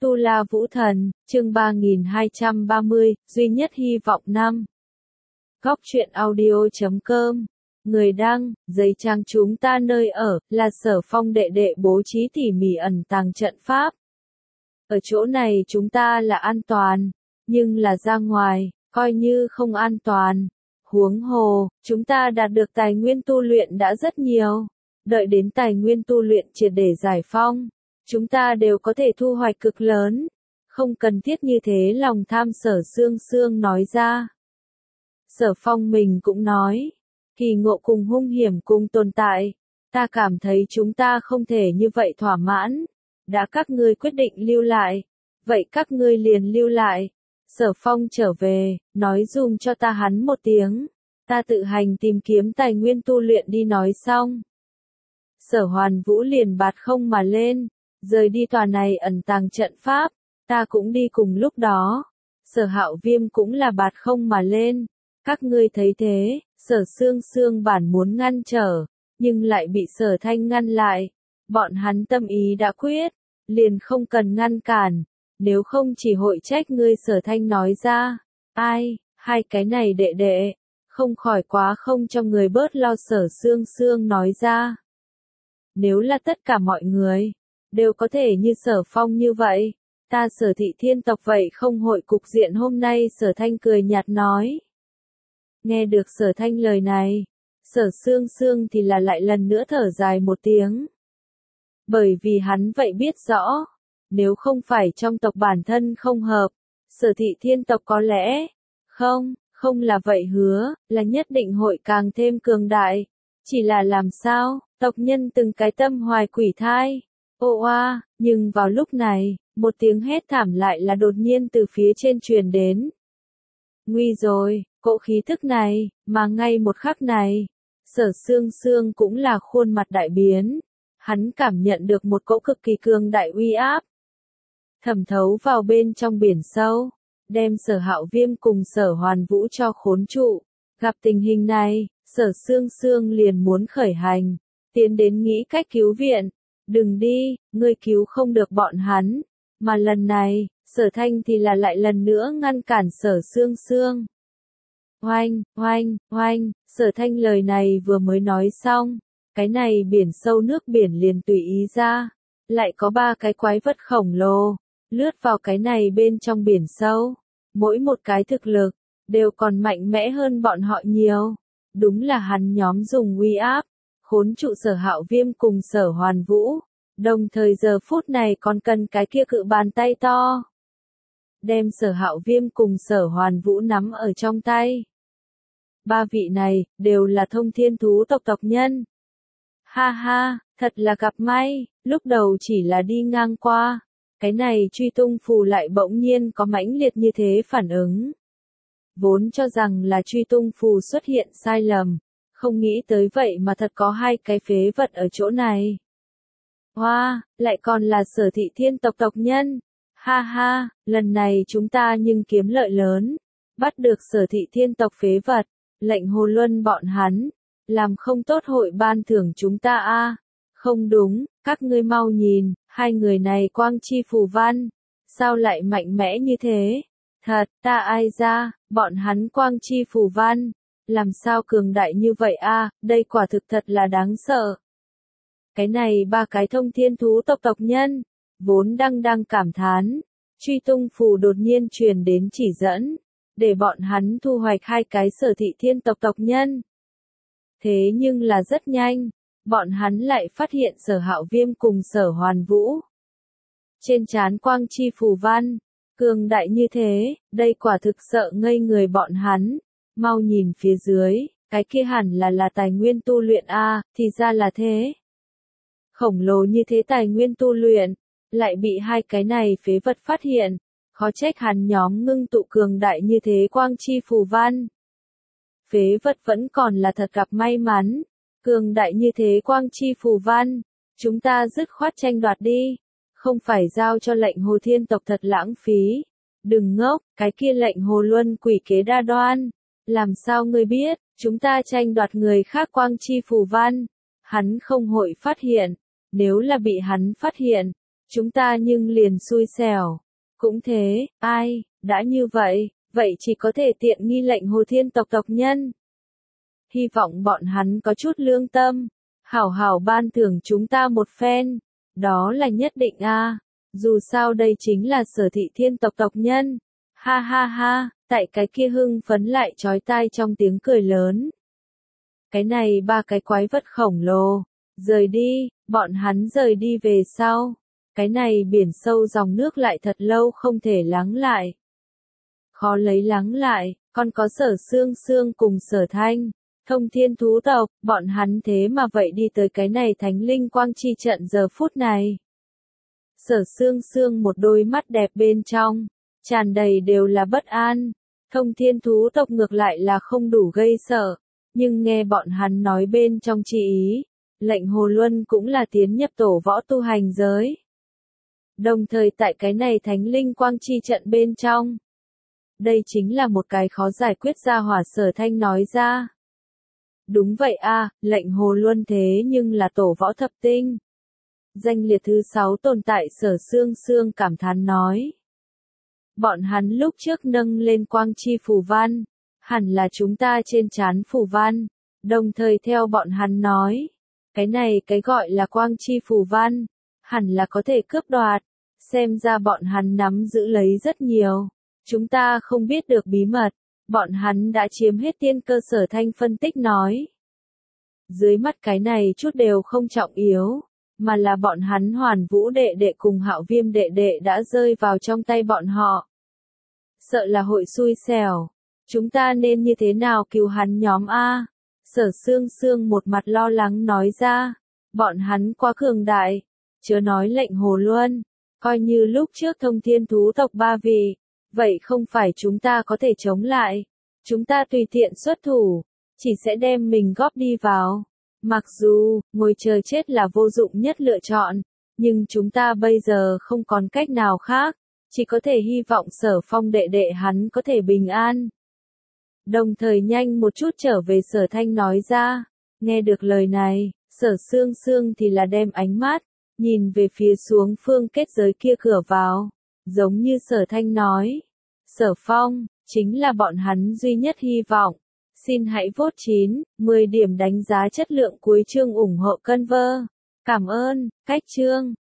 Tu La Vũ Thần, chương 3230, duy nhất hy vọng 5. Góc truyện audio.com. Người đăng, giấy trang chúng ta nơi ở, là Sở Phong đệ đệ bố trí tỉ mỉ ẩn tàng trận pháp. Ở chỗ này chúng ta là an toàn, nhưng là ra ngoài, coi như không an toàn. Huống hồ, chúng ta đạt được tài nguyên tu luyện đã rất nhiều. Đợi đến tài nguyên tu luyện triệt để giải phong, chúng ta đều có thể thu hoạch cực lớn. Không cần thiết như thế lòng tham. Sở Sương Sương nói ra. Sở Phong mình cũng nói. Kỳ ngộ cùng hung hiểm cùng tồn tại. Ta cảm thấy chúng ta không thể như vậy thỏa mãn. Đã các ngươi quyết định lưu lại. Vậy các ngươi liền lưu lại. Sở Phong trở về, nói dùm cho ta hắn một tiếng. Ta tự hành tìm kiếm tài nguyên tu luyện đi. Nói xong. Sở Hoàn Vũ liền bạt không mà lên, rời đi tòa này ẩn tàng trận pháp, ta cũng đi cùng lúc đó. Sở Hạo Viêm cũng là bạt không mà lên. Các ngươi thấy thế, Sở Sương Sương bản muốn ngăn trở, nhưng lại bị Sở Thanh ngăn lại. Bọn hắn tâm ý đã quyết, liền không cần ngăn cản, nếu không chỉ hội trách ngươi. Sở Thanh nói ra. Ai, hai cái này đệ đệ, không khỏi quá không cho người bớt lo. Sở Sương Sương nói ra. Nếu là tất cả mọi người đều có thể như Sở Phong như vậy, ta Sở Thị Thiên tộc vậy không hội cục diện hôm nay. Sở Thanh cười nhạt nói. Nghe được Sở Thanh lời này, Sở Sương Sương thì là lại lần nữa thở dài một tiếng. Bởi vì hắn vậy biết rõ, nếu không phải trong tộc bản thân không hợp, Sở Thị Thiên tộc có lẽ, không là vậy hứa, là nhất định hội càng thêm cường đại. Chỉ là làm sao, tộc nhân từng cái tâm hoài quỷ thai. Ô oa, nhưng vào lúc này, một tiếng hét thảm lại là đột nhiên từ phía trên truyền đến. Nguy rồi, cỗ khí thức này, mà ngay một khắc này, Sở Sương Sương cũng là khuôn mặt đại biến. Hắn cảm nhận được một cỗ cực kỳ cường đại uy áp, thẩm thấu vào bên trong biển sâu, đem Sở Hạo Viêm cùng Sở Hoàn Vũ cho khốn trụ. Gặp tình hình này, Sở Sương Sương liền muốn khởi hành, tiến đến nghĩ cách cứu viện. Đừng đi, ngươi cứu không được bọn hắn. Mà lần này, Sở Thanh thì là lại lần nữa ngăn cản Sở Sương Sương. Oanh, Sở Thanh lời này vừa mới nói xong, cái này biển sâu nước biển liền tùy ý ra. Lại có 3 cái quái vật khổng lồ, lướt vào cái này bên trong biển sâu. Mỗi một cái thực lực, đều còn mạnh mẽ hơn bọn họ nhiều. Đúng là hắn nhóm dùng uy áp, khốn trụ Sở Hạo Viêm cùng Sở Hoàn Vũ, đồng thời giờ phút này còn cần cái kia cự bàn tay to, đem Sở Hạo Viêm cùng Sở Hoàn Vũ nắm ở trong tay. 3 vị này, đều là thông thiên thú tộc tộc nhân. Ha ha, thật là gặp may, lúc đầu chỉ là đi ngang qua, cái này truy tung phù lại bỗng nhiên có mãnh liệt như thế phản ứng. Vốn cho rằng là truy tung phù xuất hiện sai lầm, không nghĩ tới vậy mà thật có 2 cái phế vật ở chỗ này. Hoa, lại còn là Sở Thị Thiên tộc tộc nhân. Ha ha, lần này chúng ta nhưng kiếm lợi lớn, bắt được Sở Thị Thiên tộc phế vật, lệnh Hồ Luân bọn hắn, làm không tốt hội ban thưởng chúng ta a. Không đúng, các ngươi mau nhìn, 2 người này quang chi phù văn, sao lại mạnh mẽ như thế? Thật, ta ai ra, bọn hắn quang chi phù văn, làm sao cường đại như vậy a? Đây quả thực thật là đáng sợ. Cái này 3 cái thông thiên thú tộc tộc nhân, vốn đang cảm thán, truy tung phù đột nhiên truyền đến chỉ dẫn, để bọn hắn thu hoạch 2 cái Sở Thị Thiên tộc tộc nhân. Thế nhưng là rất nhanh, bọn hắn lại phát hiện Sở Hạo Viêm cùng Sở Hoàn Vũ. Trên trán quang chi phù văn, cường đại như thế, đây quả thực sợ ngây người bọn hắn. Mau nhìn phía dưới, cái kia hẳn là tài nguyên tu luyện a, thì ra là thế. Khổng lồ như thế tài nguyên tu luyện, lại bị 2 cái này phế vật phát hiện, khó trách hắn nhóm ngưng tụ cường đại như thế quang chi phù văn. Phế vật vẫn còn là thật gặp may mắn, cường đại như thế quang chi phù văn, chúng ta dứt khoát tranh đoạt đi, không phải giao cho lệnh Hồ Thiên tộc thật lãng phí. Đừng ngốc, cái kia lệnh Hồ Luân quỷ kế đa đoan, làm sao ngươi biết, chúng ta tranh đoạt người khác quang chi phù văn, hắn không hội phát hiện, nếu là bị hắn phát hiện, Chúng ta nhưng liền xui xẻo. Cũng thế, ai, đã như vậy, vậy chỉ có thể tiện nghi lệnh Hồ Thiên tộc tộc nhân. Hy vọng bọn hắn có chút lương tâm, hảo hảo ban thưởng chúng ta một phen, đó là nhất định a. Dù sao đây chính là Sở Thị Thiên tộc tộc nhân. Ha ha ha, tại cái kia hưng phấn lại chói tai trong tiếng cười lớn. Cái này ba cái quái vật khổng lồ, rời đi, bọn hắn rời đi về sau. Cái này biển sâu dòng nước lại thật lâu không thể lắng lại. Khó lấy lắng lại, còn có Sở Xương Xương cùng Sở Thanh, Thông Thiên thú tộc, bọn hắn thế mà vậy đi tới cái này thánh linh quang chi trận giờ phút này. Sở Xương Xương một đôi mắt đẹp bên trong, tràn đầy đều là bất an. Thông Thiên thú tộc ngược lại là không đủ gây sợ, nhưng nghe bọn hắn nói bên trong chi ý, lệnh Hồ Luân cũng là tiến nhập tổ võ tu hành giới. Đồng thời tại cái này thánh linh quang chi trận bên trong. Đây chính là một cái khó giải quyết ra hỏa. Sở Thanh nói ra. Đúng vậy a, lệnh Hồ Luân thế nhưng là tổ võ thập tinh. Danh liệt thứ 6 tồn tại. Sở Xương Xương cảm thán nói. Bọn hắn lúc trước nâng lên quang chi phù văn, hẳn là chúng ta trên trán phù văn, đồng thời theo bọn hắn nói, cái này cái gọi là quang chi phù văn, hẳn là có thể cướp đoạt, xem ra bọn hắn nắm giữ lấy rất nhiều, chúng ta không biết được bí mật, bọn hắn đã chiếm hết tiên cơ. Sở Thanh phân tích nói. Dưới mắt cái này chút đều không trọng yếu, mà là bọn hắn Hoàn Vũ đệ đệ cùng Hạo Viêm đệ đệ đã rơi vào trong tay bọn họ. Sợ là hội xui xẻo. Chúng ta nên như thế nào cứu hắn nhóm a? Sở Xương Xương một mặt lo lắng nói ra. Bọn hắn quá cường đại. Chớ nói lệnh Hồ Luân. Coi như lúc trước Thông Thiên thú tộc 3 vị. Vậy không phải chúng ta có thể chống lại. Chúng ta tùy tiện xuất thủ. Chỉ sẽ đem mình góp đi vào. Mặc dù, ngồi chờ chết là vô dụng nhất lựa chọn. Nhưng chúng ta bây giờ không còn cách nào khác. Chỉ có thể hy vọng Sở Phong đệ đệ hắn có thể bình an. Đồng thời nhanh một chút trở về. Sở Thanh nói ra. Nghe được lời này, Sở Xương Xương thì là đem ánh mắt, nhìn về phía xuống phương kết giới kia cửa vào. Giống như Sở Thanh nói. Sở Phong, chính là bọn hắn duy nhất hy vọng. Xin hãy vote 9, 10 điểm đánh giá chất lượng cuối chương ủng hộ Conver. Cảm ơn, cách chương.